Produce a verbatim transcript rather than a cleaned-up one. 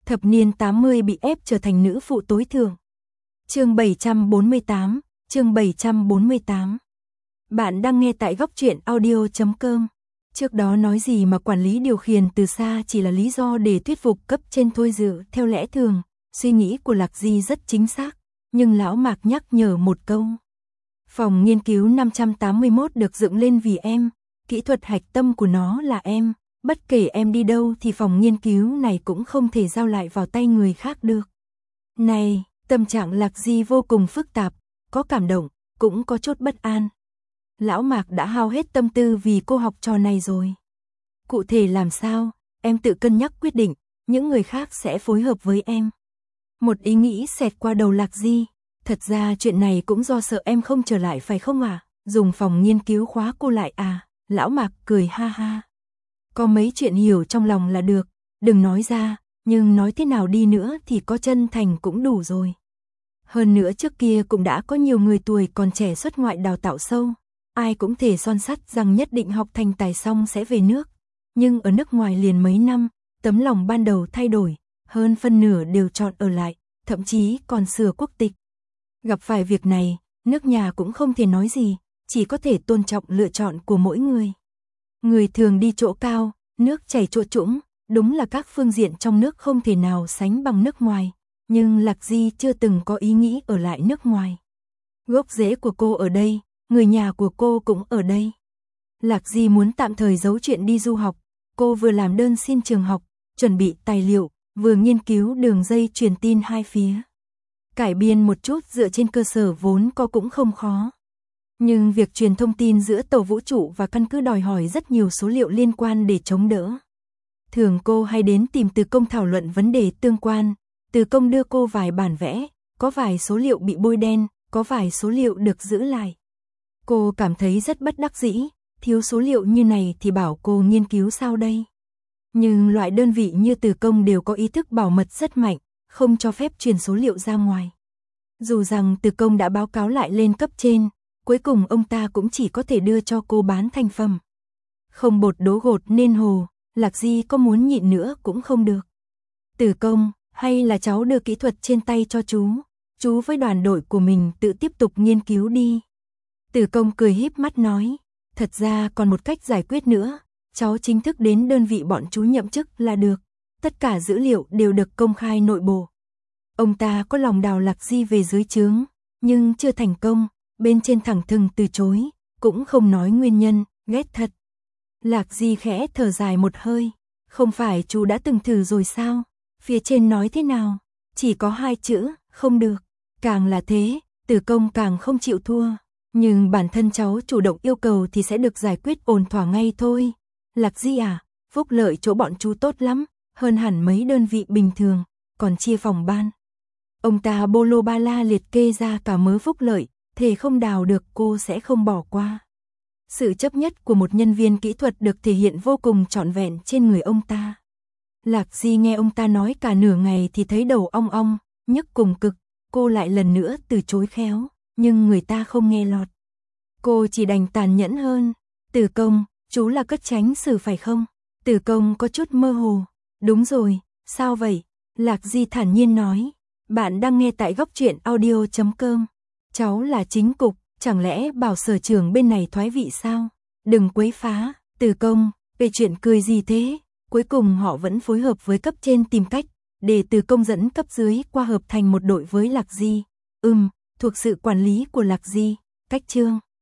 Thập niên tám mươi bị ép trở thành nữ phụ tối thượng. Chương bảy trăm bốn mươi tám, chương bảy trăm bốn mươi tám. Bạn đang nghe tại góc truyện audio chấm com. Trước đó nói gì mà quản lý điều khiển từ xa chỉ là lý do để thuyết phục cấp trên thôi dự theo lẽ thường, suy nghĩ của Lạc Di rất chính xác, nhưng lão Mạc nhắc nhở một câu. Phòng nghiên cứu năm trăm tám mươi mốt được dựng lên vì em, kỹ thuật hạch tâm của nó là em, bất kể em đi đâu thì phòng nghiên cứu này cũng không thể giao lại vào tay người khác được. Này, tâm trạng Lạc Di vô cùng phức tạp, có cảm động, cũng có chút bất an. Lão Mạc đã hao hết tâm tư vì cô học trò này rồi. Cụ thể làm sao, em tự cân nhắc quyết định, những người khác sẽ phối hợp với em. Một ý nghĩ xẹt qua đầu Lạc Di, thật ra chuyện này cũng do sợ em không trở lại phải không à, dùng phòng nghiên cứu khóa cô lại à, Lão Mạc cười ha ha. Có mấy chuyện hiểu trong lòng là được, đừng nói ra, nhưng nói thế nào đi nữa thì có chân thành cũng đủ rồi. Hơn nữa trước kia cũng đã có nhiều người tuổi còn trẻ xuất ngoại đào tạo sâu, ai cũng thể son sắt rằng nhất định học thành tài xong sẽ về nước. Nhưng ở nước ngoài liền mấy năm, tấm lòng ban đầu thay đổi, hơn phân nửa đều chọn ở lại, thậm chí còn sửa quốc tịch. Gặp phải việc này, nước nhà cũng không thể nói gì, chỉ có thể tôn trọng lựa chọn của mỗi người. Người thường đi chỗ cao, nước chảy chỗ trũng, đúng là các phương diện trong nước không thể nào sánh bằng nước ngoài, nhưng Lạc Di chưa từng có ý nghĩ ở lại nước ngoài. Gốc rễ của cô ở đây, người nhà của cô cũng ở đây. Lạc Di muốn tạm thời giấu chuyện đi du học, cô vừa làm đơn xin trường học, chuẩn bị tài liệu, vừa nghiên cứu đường dây truyền tin hai phía. Cải biên một chút dựa trên cơ sở vốn có cũng không khó. Nhưng việc truyền thông tin giữa tàu vũ trụ và căn cứ đòi hỏi rất nhiều số liệu liên quan để chống đỡ. Thường cô hay đến tìm Từ Công thảo luận vấn đề tương quan, Từ Công đưa cô vài bản vẽ, có vài số liệu bị bôi đen, có vài số liệu được giữ lại. Cô cảm thấy rất bất đắc dĩ, thiếu số liệu như này thì bảo cô nghiên cứu sao đây? Nhưng loại đơn vị như Từ Công đều có ý thức bảo mật rất mạnh, không cho phép truyền số liệu ra ngoài. Dù rằng Từ Công đã báo cáo lại lên cấp trên, cuối cùng ông ta cũng chỉ có thể đưa cho cô bán thành phẩm. Không bột đố gột nên hồ, Lạc Di có muốn nhịn nữa cũng không được. Từ Công, hay là cháu đưa kỹ thuật trên tay cho chú, chú với đoàn đội của mình tự tiếp tục nghiên cứu đi. Từ Công cười híp mắt nói, thật ra còn một cách giải quyết nữa, cháu chính thức đến đơn vị bọn chú nhậm chức là được, tất cả dữ liệu đều được công khai nội bộ. Ông ta có lòng đào Lạc Di về dưới trướng, nhưng chưa thành công, bên trên thẳng thừng từ chối, cũng không nói nguyên nhân, ghét thật. Lạc Di khẽ thở dài một hơi, không phải chú đã từng thử rồi sao, phía trên nói thế nào, chỉ có hai chữ, không được, càng là thế, Từ Công càng không chịu thua, nhưng bản thân cháu chủ động yêu cầu thì sẽ được giải quyết ổn thỏa ngay thôi. Lạc Di à, phúc lợi chỗ bọn chú tốt lắm, hơn hẳn mấy đơn vị bình thường, còn chia phòng ban. Ông ta bô lô ba la liệt kê ra cả mớ phúc lợi, thề không đào được cô sẽ không bỏ qua. Sự chấp nhất của một nhân viên kỹ thuật được thể hiện vô cùng trọn vẹn trên người ông ta. Lạc Di nghe ông ta nói cả nửa ngày thì thấy đầu ong ong, nhức cùng cực, cô lại lần nữa từ chối khéo, nhưng người ta không nghe lọt. Cô chỉ đành tàn nhẫn hơn, Từ Công, chú là cất tránh xử phải không? Từ Công có chút mơ hồ, đúng rồi, sao vậy? Lạc Di thản nhiên nói, bạn đang nghe tại góc truyện audio chấm com. Cháu là chính cục, chẳng lẽ bảo sở trưởng bên này thoái vị sao? Đừng quấy phá, Từ Công, về chuyện cười gì thế? Cuối cùng họ vẫn phối hợp với cấp trên tìm cách, để Từ Công dẫn cấp dưới qua hợp thành một đội với Lạc Di. Ừm, thuộc sự quản lý của Lạc Di, cách chương.